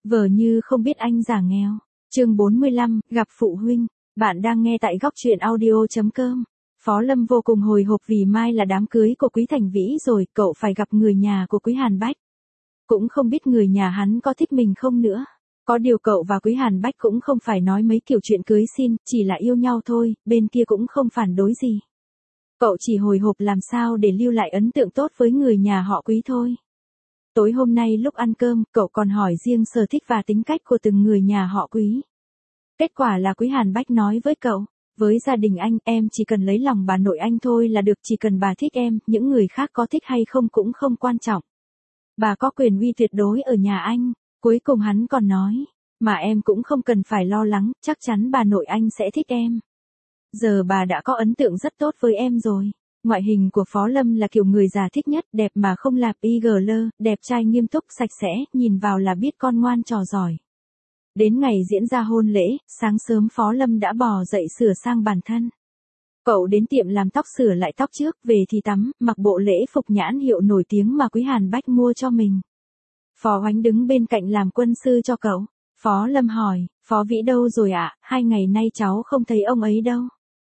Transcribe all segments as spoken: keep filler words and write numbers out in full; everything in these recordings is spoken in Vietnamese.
Vờ như không biết anh giả nghèo. Chương bốn mươi lăm, gặp phụ huynh. Bạn đang nghe tại góc truyện audio chấm com. Phó Lâm vô cùng hồi hộp vì mai là đám cưới của Quý Thành Vĩ rồi, cậu phải gặp người nhà của Quý Hàn Bách. Cũng không biết người nhà hắn có thích mình không nữa. Có điều cậu và Quý Hàn Bách cũng không phải nói mấy kiểu chuyện cưới xin, chỉ là yêu nhau thôi, bên kia cũng không phản đối gì. Cậu chỉ hồi hộp làm sao để lưu lại ấn tượng tốt với người nhà họ Quý thôi. Tối hôm nay lúc ăn cơm, cậu còn hỏi riêng sở thích và tính cách của từng người nhà họ Quý. Kết quả là Quý Hàn Bách nói với cậu, với gia đình anh, em chỉ cần lấy lòng bà nội anh thôi là được, chỉ cần bà thích em, những người khác có thích hay không cũng không quan trọng. Bà có quyền uy tuyệt đối ở nhà anh. Cuối cùng hắn còn nói, mà em cũng không cần phải lo lắng, chắc chắn bà nội anh sẽ thích em. Giờ bà đã có ấn tượng rất tốt với em rồi. Ngoại hình của Phó Lâm là kiểu người già thích nhất, đẹp mà không lạp y gờ lơ, đẹp trai nghiêm túc sạch sẽ, nhìn vào là biết con ngoan trò giỏi. Đến ngày diễn ra hôn lễ, sáng sớm Phó Lâm đã bò dậy sửa sang bản thân. Cậu đến tiệm làm tóc sửa lại tóc trước, về thì tắm, mặc bộ lễ phục nhãn hiệu nổi tiếng mà Quý Hàn Bách mua cho mình. Phó Oánh đứng bên cạnh làm quân sư cho cậu. Phó Lâm hỏi, Phó Vĩ đâu rồi ạ, à? Hai ngày nay cháu không thấy ông ấy đâu.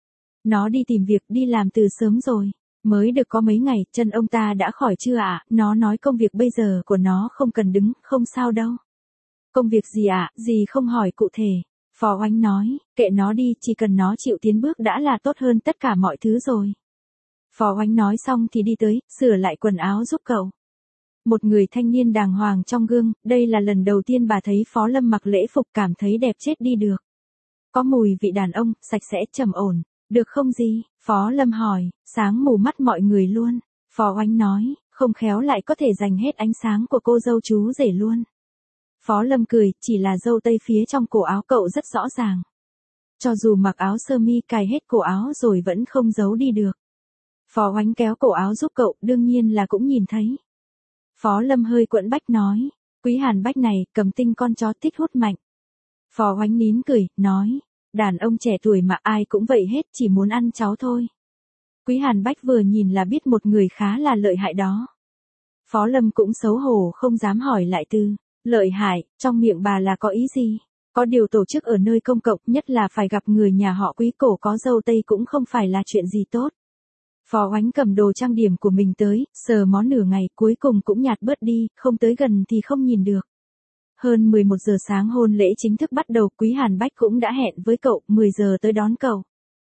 Nó đi tìm việc, đi làm từ sớm rồi. Mới được có mấy ngày, chân ông ta đã khỏi chưa ạ? À? Nó nói công việc bây giờ của nó không cần đứng, không sao đâu. Công việc gì ạ? À? Gì không hỏi cụ thể. Phó Oánh nói, kệ nó đi, chỉ cần nó chịu tiến bước đã là tốt hơn tất cả mọi thứ rồi. Phó Oánh nói xong thì đi tới, sửa lại quần áo giúp cậu. Một người thanh niên đàng hoàng trong gương, đây là lần đầu tiên bà thấy Phó Lâm mặc lễ phục cảm thấy đẹp chết đi được. Có mùi vị đàn ông, sạch sẽ, trầm ổn. Được không gì? Phó Lâm hỏi, sáng mù mắt mọi người luôn. Phó Oánh nói, không khéo lại có thể dành hết ánh sáng của cô dâu chú rể luôn. Phó Lâm cười, chỉ là dâu tây phía trong cổ áo cậu rất rõ ràng. Cho dù mặc áo sơ mi cài hết cổ áo rồi vẫn không giấu đi được. Phó Oánh kéo cổ áo giúp cậu, đương nhiên là cũng nhìn thấy. Phó Lâm hơi quẫn bách nói, Quý Hàn Bách này, cầm tinh con chó thích hút mạnh. Phó Oánh nín cười, nói, đàn ông trẻ tuổi mà ai cũng vậy hết, chỉ muốn ăn cháu thôi. Quý Hàn Bách vừa nhìn là biết một người khá là lợi hại đó. Phó Lâm cũng xấu hổ không dám hỏi lại từ, lợi hại, trong miệng bà là có ý gì? Có điều tổ chức ở nơi công cộng, nhất là phải gặp người nhà họ Quý cổ có dâu tây cũng không phải là chuyện gì tốt. Phó Oánh cầm đồ trang điểm của mình tới, sờ mó nửa ngày, cuối cùng cũng nhạt bớt đi, không tới gần thì không nhìn được. Hơn mười một giờ sáng hôn lễ chính thức bắt đầu, Quý Hàn Bách cũng đã hẹn với cậu, mười giờ tới đón cậu.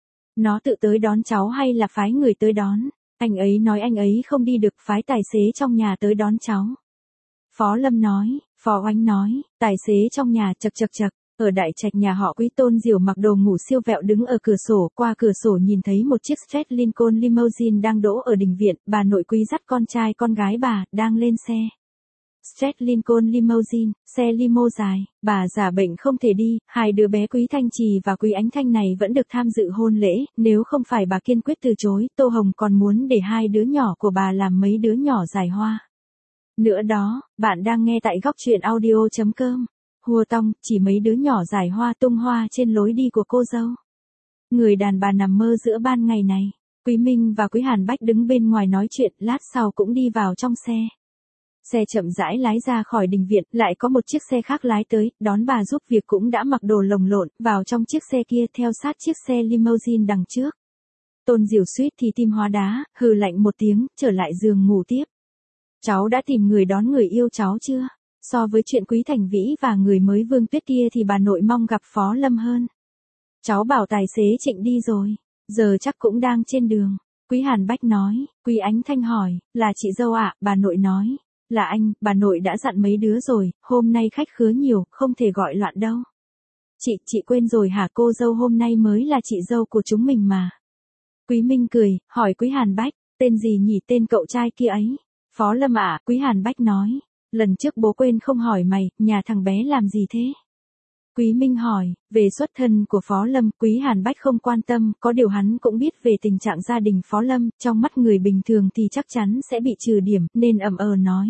Nó tự tới đón cháu hay là phái người tới đón? Anh ấy nói anh ấy không đi được, phái tài xế trong nhà tới đón cháu. Phó Lâm nói, Phó Oánh nói, tài xế trong nhà chật chật chật. Ở đại trạch nhà họ Quý, Tôn Diểu mặc đồ ngủ siêu vẹo đứng ở cửa sổ, qua cửa sổ nhìn thấy một chiếc Strat Lincoln Limousine đang đỗ ở đình viện, bà nội Quý dắt con trai con gái bà, đang lên xe. Strat Lincoln Limousine, xe limo dài, bà giả bệnh không thể đi, hai đứa bé Quý Thanh Trì và Quý Ánh Thanh này vẫn được tham dự hôn lễ, nếu không phải bà kiên quyết từ chối, Tô Hồng còn muốn để hai đứa nhỏ của bà làm mấy đứa nhỏ giải hoa. Nữa đó, bạn đang nghe tại góc truyện audio chấm com. Hùa tong, chỉ mấy đứa nhỏ giải hoa tung hoa trên lối đi của cô dâu. Người đàn bà nằm mơ giữa ban ngày này. Quý Minh và Quý Hàn Bách đứng bên ngoài nói chuyện, lát sau cũng đi vào trong xe. Xe chậm rãi lái ra khỏi đình viện, lại có một chiếc xe khác lái tới, đón bà giúp việc cũng đã mặc đồ lồng lộn, vào trong chiếc xe kia theo sát chiếc xe limousine đằng trước. Tôn Diểu suýt thì tim hóa đá, hừ lạnh một tiếng, trở lại giường ngủ tiếp. Cháu đã tìm người đón người yêu cháu chưa? So với chuyện Quý Thành Vĩ và người mới Vương Tuyết kia thì bà nội mong gặp Phó Lâm hơn. Cháu bảo tài xế Trịnh đi rồi, giờ chắc cũng đang trên đường. Quý Hàn Bách nói. Quý Ánh Thanh hỏi, là chị dâu ạ? À? Bà nội nói, là anh, bà nội đã dặn mấy đứa rồi, hôm nay khách khứa nhiều, không thể gọi loạn đâu. Chị, chị quên rồi hả? Cô dâu hôm nay mới là chị dâu của chúng mình mà. Quý Minh cười, hỏi Quý Hàn Bách, tên gì nhỉ? Tên cậu trai kia ấy. Phó Lâm ạ? À? Quý Hàn Bách nói. Lần trước bố quên không hỏi mày, nhà thằng bé làm gì thế? Quý Minh hỏi, về xuất thân của Phó Lâm, Quý Hàn Bách không quan tâm, có điều hắn cũng biết về tình trạng gia đình Phó Lâm, trong mắt người bình thường thì chắc chắn sẽ bị trừ điểm, nên ậm ờ nói.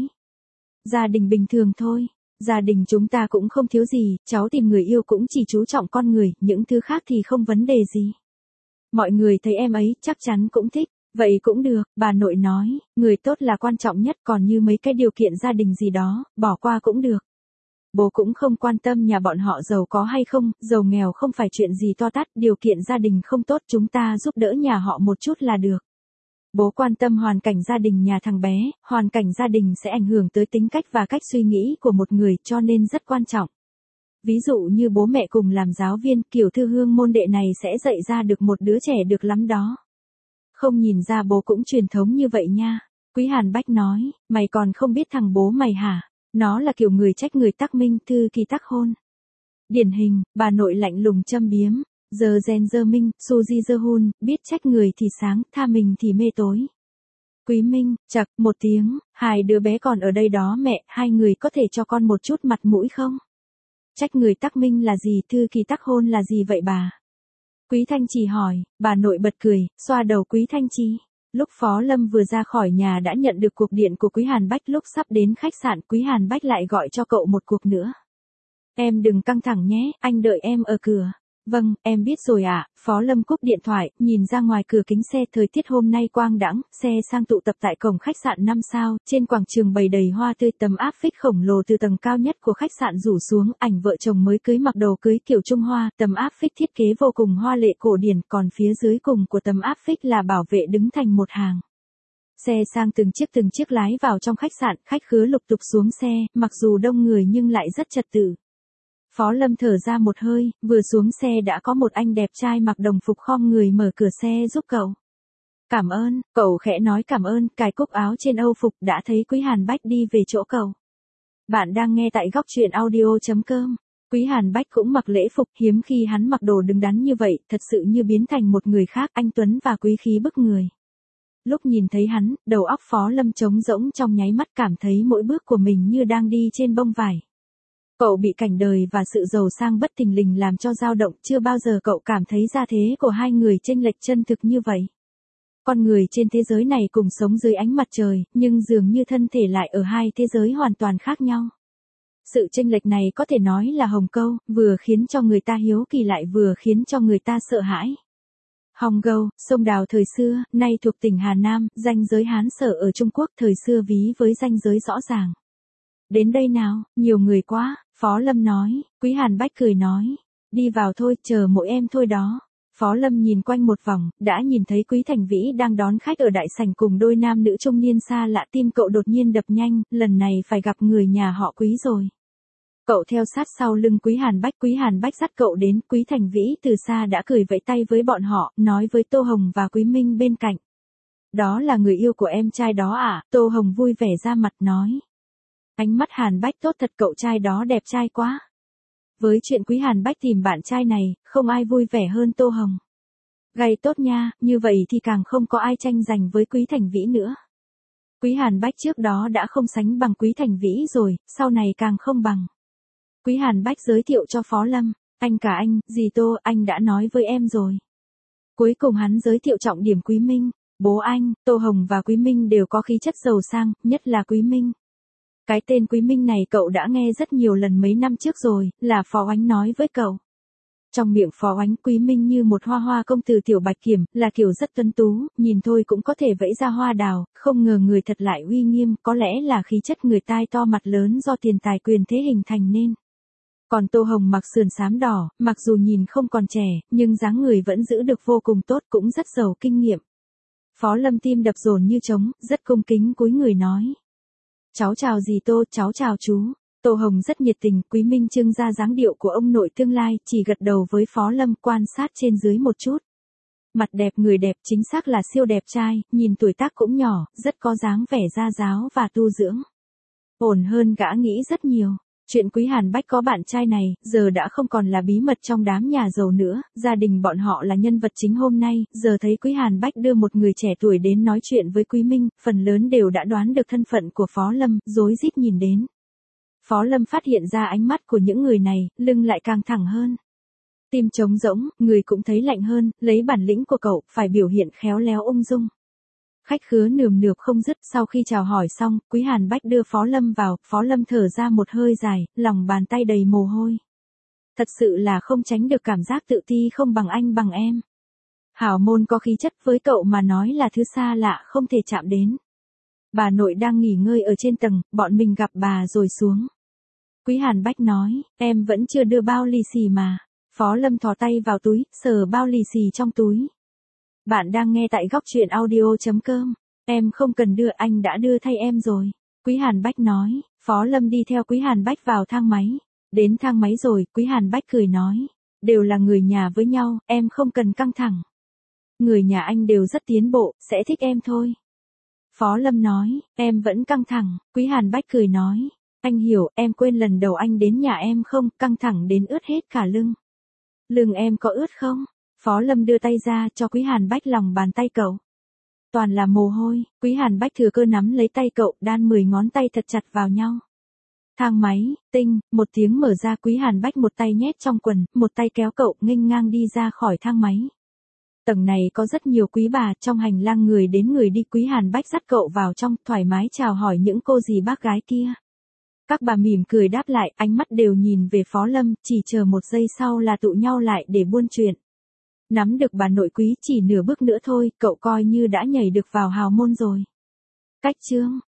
Gia đình bình thường thôi, gia đình chúng ta cũng không thiếu gì, cháu tìm người yêu cũng chỉ chú trọng con người, những thứ khác thì không vấn đề gì. Mọi người thấy em ấy, chắc chắn cũng thích. Vậy cũng được, bà nội nói, người tốt là quan trọng nhất, còn như mấy cái điều kiện gia đình gì đó, bỏ qua cũng được. Bố cũng không quan tâm nhà bọn họ giàu có hay không, giàu nghèo không phải chuyện gì to tát, điều kiện gia đình không tốt chúng ta giúp đỡ nhà họ một chút là được. Bố quan tâm hoàn cảnh gia đình nhà thằng bé, hoàn cảnh gia đình sẽ ảnh hưởng tới tính cách và cách suy nghĩ của một người cho nên rất quan trọng. Ví dụ như bố mẹ cùng làm giáo viên, kiểu thư hương môn đệ này sẽ dạy ra được một đứa trẻ được lắm đó. Không nhìn ra bố cũng truyền thống như vậy nha. Quý Hàn Bách nói, mày còn không biết thằng bố mày hả? Nó là kiểu người trách người tắc minh, thư kỳ tắc hôn. Điển hình, bà nội lạnh lùng châm biếm, giờ gen dơ minh, su di dơ hun, biết trách người thì sáng, tha mình thì mê tối. Quý Minh, chậc, một tiếng, hai đứa bé còn ở đây đó mẹ, hai người có thể cho con một chút mặt mũi không? Trách người tắc minh là gì, thư kỳ tắc hôn là gì vậy bà? Quý Thanh Trì hỏi, bà nội bật cười, xoa đầu Quý Thanh Trì. Lúc Phó Lâm vừa ra khỏi nhà đã nhận được cuộc điện của Quý Hàn Bách, lúc sắp đến khách sạn Quý Hàn Bách lại gọi cho cậu một cuộc nữa. Em đừng căng thẳng nhé, anh đợi em ở cửa. Vâng, em biết rồi ạ. Phó Lâm cúp điện thoại, nhìn ra ngoài cửa kính xe, thời tiết hôm nay quang đãng, xe sang tụ tập tại cổng khách sạn năm sao, trên quảng trường bày đầy hoa tươi, tấm áp phích khổng lồ từ tầng cao nhất của khách sạn rủ xuống, ảnh vợ chồng mới cưới mặc đồ cưới kiểu Trung Hoa, tấm áp phích thiết kế vô cùng hoa lệ cổ điển, còn phía dưới cùng của tấm áp phích là bảo vệ đứng thành một hàng. Xe sang từng chiếc từng chiếc lái vào trong khách sạn, khách khứa lục tục xuống xe, mặc dù đông người nhưng lại rất trật tự. Phó Lâm thở ra một hơi, vừa xuống xe đã có một anh đẹp trai mặc đồng phục khom người mở cửa xe giúp cậu. Cảm ơn, cậu khẽ nói cảm ơn, cài cúc áo trên âu phục đã thấy Quý Hàn Bách đi về chỗ cậu. Bạn đang nghe tại góc truyện audio chấm com. Quý Hàn Bách cũng mặc lễ phục, hiếm khi hắn mặc đồ đứng đắn như vậy, thật sự như biến thành một người khác, anh tuấn và quý khí bức người. Lúc nhìn thấy hắn, đầu óc Phó Lâm trống rỗng, trong nháy mắt cảm thấy mỗi bước của mình như đang đi trên bông vải. Cậu bị cảnh đời và sự giàu sang bất thình lình làm cho dao động, chưa bao giờ cậu cảm thấy gia thế của hai người chênh lệch chân thực như vậy. Con người trên thế giới này cùng sống dưới ánh mặt trời, nhưng dường như thân thể lại ở hai thế giới hoàn toàn khác nhau. Sự chênh lệch này có thể nói là hồng câu, vừa khiến cho người ta hiếu kỳ lại vừa khiến cho người ta sợ hãi. Hồng Câu, sông Đào thời xưa, nay thuộc tỉnh Hà Nam, ranh giới Hán Sở ở Trung Quốc thời xưa ví với ranh giới rõ ràng. Đến đây nào, nhiều người quá, Phó Lâm nói, Quý Hàn Bách cười nói, đi vào thôi, chờ mỗi em thôi đó. Phó Lâm nhìn quanh một vòng, đã nhìn thấy Quý Thành Vĩ đang đón khách ở đại sảnh cùng đôi nam nữ trung niên xa lạ, tim cậu đột nhiên đập nhanh, lần này phải gặp người nhà họ Quý rồi. Cậu theo sát sau lưng Quý Hàn Bách, Quý Hàn Bách dắt cậu đến, Quý Thành Vĩ từ xa đã cười vẫy tay với bọn họ, nói với Tô Hồng và Quý Minh bên cạnh. Đó là người yêu của em trai đó à, Tô Hồng vui vẻ ra mặt nói. Ánh mắt Hàn Bách tốt thật, cậu trai đó đẹp trai quá. Với chuyện Quý Hàn Bách tìm bạn trai này, không ai vui vẻ hơn Tô Hồng. Gay tốt nha, như vậy thì càng không có ai tranh giành với Quý Thành Vĩ nữa. Quý Hàn Bách trước đó đã không sánh bằng Quý Thành Vĩ rồi, sau này càng không bằng. Quý Hàn Bách giới thiệu cho Phó Lâm, anh cả anh, dì Tô, anh đã nói với em rồi. Cuối cùng hắn giới thiệu trọng điểm Quý Minh, bố anh, Tô Hồng và Quý Minh đều có khí chất giàu sang, nhất là Quý Minh. Cái tên Quý Minh này cậu đã nghe rất nhiều lần mấy năm trước rồi, là Phó Oánh nói với cậu. Trong miệng Phó Oánh, Quý Minh như một hoa hoa công tử tiểu bạch kiểm, là kiểu rất tuấn tú, nhìn thôi cũng có thể vẫy ra hoa đào, không ngờ người thật lại uy nghiêm, có lẽ là khí chất người tai to mặt lớn do tiền tài quyền thế hình thành nên. Còn Tô Hồng mặc sườn xám đỏ, mặc dù nhìn không còn trẻ, nhưng dáng người vẫn giữ được vô cùng tốt, cũng rất giàu kinh nghiệm. Phó Lâm tim đập dồn như trống, rất cung kính cúi người nói. Cháu chào dì Tô, cháu chào chú. Tô Hồng rất nhiệt tình, Quý Minh trưng ra dáng điệu của ông nội tương lai, chỉ gật đầu với Phó Lâm, quan sát trên dưới một chút. Mặt đẹp người đẹp, chính xác là siêu đẹp trai, nhìn tuổi tác cũng nhỏ, rất có dáng vẻ gia giáo và tu dưỡng. Ổn hơn gã nghĩ rất nhiều. Chuyện Quý Hàn Bách có bạn trai này, giờ đã không còn là bí mật trong đám nhà giàu nữa, gia đình bọn họ là nhân vật chính hôm nay, giờ thấy Quý Hàn Bách đưa một người trẻ tuổi đến nói chuyện với Quý Minh, phần lớn đều đã đoán được thân phận của Phó Lâm, rối rít nhìn đến. Phó Lâm phát hiện ra ánh mắt của những người này, lưng lại càng thẳng hơn. Tim trống rỗng, người cũng thấy lạnh hơn, lấy bản lĩnh của cậu, phải biểu hiện khéo léo ung dung. Khách khứa nườm nượp không dứt, sau khi chào hỏi xong, Quý Hàn Bách đưa Phó Lâm vào, Phó Lâm thở ra một hơi dài, lòng bàn tay đầy mồ hôi. Thật sự là không tránh được cảm giác tự ti không bằng anh bằng em. Hảo môn có khí chất với cậu mà nói là thứ xa lạ không thể chạm đến. Bà nội đang nghỉ ngơi ở trên tầng, bọn mình gặp bà rồi xuống. Quý Hàn Bách nói, em vẫn chưa đưa bao lì xì mà. Phó Lâm thò tay vào túi, sờ bao lì xì trong túi. Bạn đang nghe tại góc truyện audio.com. Em không cần đưa, anh đã đưa thay em rồi. Quý Hàn Bách nói, Phó Lâm đi theo Quý Hàn Bách vào thang máy. Đến thang máy rồi, Quý Hàn Bách cười nói, đều là người nhà với nhau, em không cần căng thẳng. Người nhà anh đều rất tiến bộ, sẽ thích em thôi. Phó Lâm nói, em vẫn căng thẳng. Quý Hàn Bách cười nói, anh hiểu, em quên lần đầu anh đến nhà em không, căng thẳng đến ướt hết cả lưng. Lưng em có ướt không? Phó Lâm đưa tay ra cho Quý Hàn Bách lòng bàn tay cậu. Toàn là mồ hôi. Quý Hàn Bách thừa cơ nắm lấy tay cậu, đan mười ngón tay thật chặt vào nhau. Thang máy, tinh, một tiếng mở ra. Quý Hàn Bách một tay nhét trong quần, một tay kéo cậu nghênh ngang đi ra khỏi thang máy. Tầng này có rất nhiều quý bà, trong hành lang người đến người đi. Quý Hàn Bách dắt cậu vào trong, thoải mái chào hỏi những cô dì bác gái kia. Các bà mỉm cười đáp lại, ánh mắt đều nhìn về Phó Lâm, chỉ chờ một giây sau là tụ nhau lại để buôn chuyện. Nắm được bà nội Quý chỉ nửa bước nữa thôi, cậu coi như đã nhảy được vào hào môn rồi. Cách chương